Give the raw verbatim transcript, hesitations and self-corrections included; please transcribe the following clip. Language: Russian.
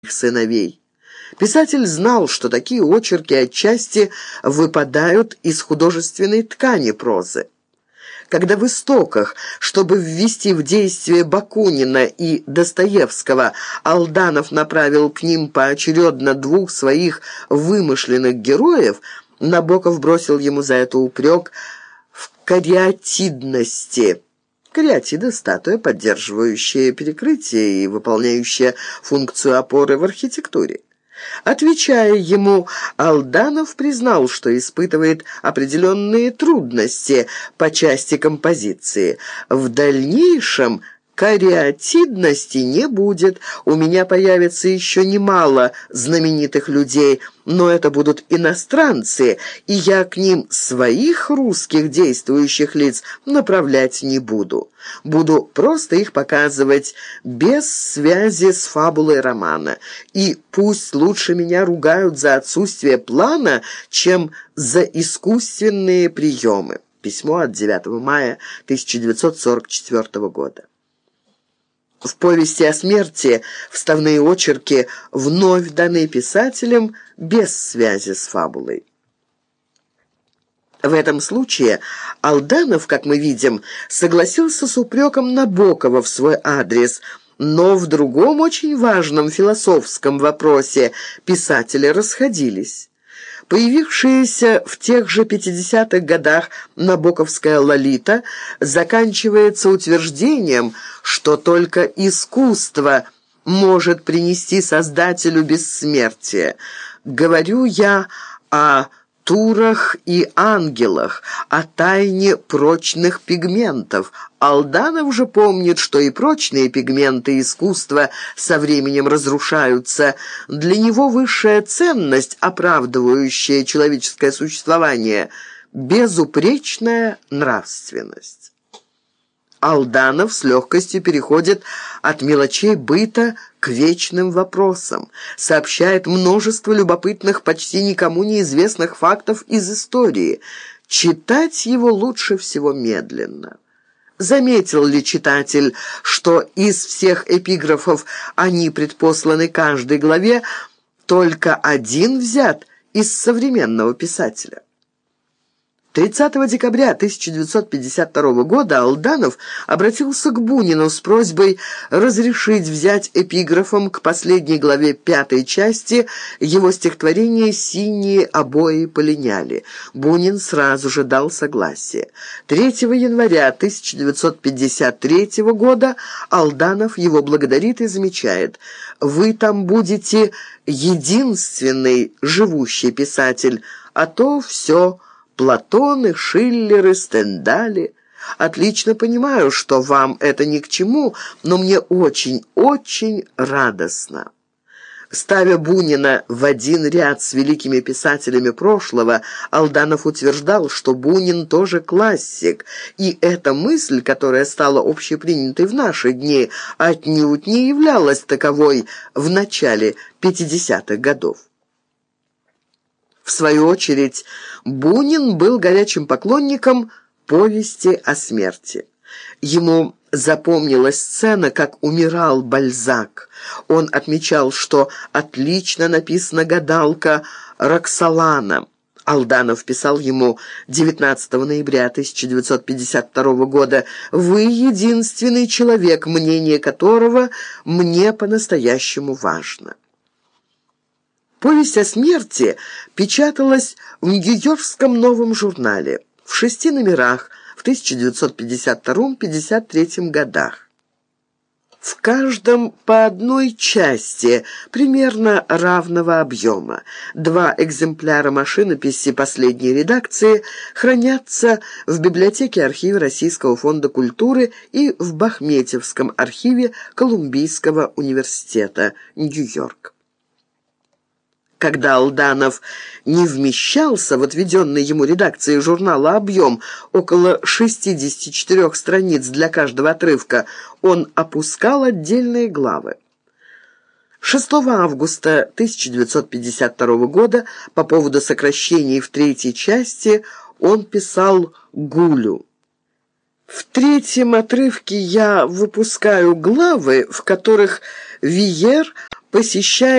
сыновей. Писатель знал, что такие очерки отчасти выпадают из художественной ткани прозы. Когда в «Истоках», чтобы ввести в действие Бакунина и Достоевского, Алданов направил к ним поочередно двух своих вымышленных героев, Набоков бросил ему за это упрек в кариатидности. Кариатида — статуя, поддерживающая перекрытие и выполняющая функцию опоры в архитектуре. Отвечая ему, Алданов признал, что испытывает определенные трудности по части композиции. В дальнейшем кариатидности не будет. У меня появится еще немало знаменитых людей, но это будут иностранцы, и я к ним своих русских действующих лиц направлять не буду. Буду просто их показывать без связи с фабулой романа. И пусть лучше меня ругают за отсутствие плана, чем за искусственные приемы. Письмо от девятого мая тысяча девятьсот сорок четвёртого года. В «Повести о смерти» вставные очерки вновь даны писателем без связи с фабулой. В этом случае Алданов, как мы видим, согласился с упреком Набокова в свой адрес, но в другом очень важном философском вопросе писатели расходились. Появившаяся в тех же пятидесятых годах набоковская «Лолита» заканчивается утверждением, что только искусство может принести создателю бессмертие. Говорю я о турах и ангелах, о тайне прочных пигментов. Алданов же помнит, что и прочные пигменты искусства со временем разрушаются. Для него высшая ценность, оправдывающая человеческое существование – безупречная нравственность. Алданов с легкостью переходит от мелочей быта к вечным вопросам, сообщает множество любопытных, почти никому неизвестных фактов из истории. Читать его лучше всего медленно. Заметил ли читатель, что из всех эпиграфов они предпосланы каждой главе, только один взят из современного писателя? тридцатого декабря тысяча девятьсот пятьдесят второго года Алданов обратился к Бунину с просьбой разрешить взять эпиграфом к последней главе пятой части его стихотворение «Синие обои полиняли». Бунин сразу же дал согласие. третьего января тысяча девятьсот пятьдесят третьего года Алданов его благодарит и замечает: «Вы там будете единственный живущий писатель, а то все Платоны, Шиллеры, Стендали. Отлично понимаю, что вам это ни к чему, но мне очень-очень радостно». Ставя Бунина в один ряд с великими писателями прошлого, Алданов утверждал, что Бунин тоже классик, и эта мысль, которая стала общепринятой в наши дни, отнюдь не являлась таковой в начале пятидесятых годов. В свою очередь, Бунин был горячим поклонником «Повести о смерти». Ему запомнилась сцена, как умирал Бальзак. Он отмечал, что отлично написана гадалка Роксолана. Алданов писал ему девятнадцатого ноября тысяча девятьсот пятьдесят второго года: «Вы единственный человек, мнение которого мне по-настоящему важно». «Повесть о смерти» печаталась в Нью-Йоркском новом журнале в шести номерах в тысяча девятьсот пятьдесят втором — пятьдесят третьем годах. В каждом по одной части примерно равного объема. Два экземпляра машинописи последней редакции хранятся в библиотеке архива Российского фонда культуры и в Бахметьевском архиве Колумбийского университета, Нью-Йорк. Когда Алданов не вмещался в отведенной ему редакции журнала объем около шестидесяти четырёх страниц для каждого отрывка, он опускал отдельные главы. шестого августа тысяча девятьсот пятьдесят второго года по поводу сокращений в третьей части он писал Гулю: «В третьем отрывке я выпускаю главы, в которых Виер посещает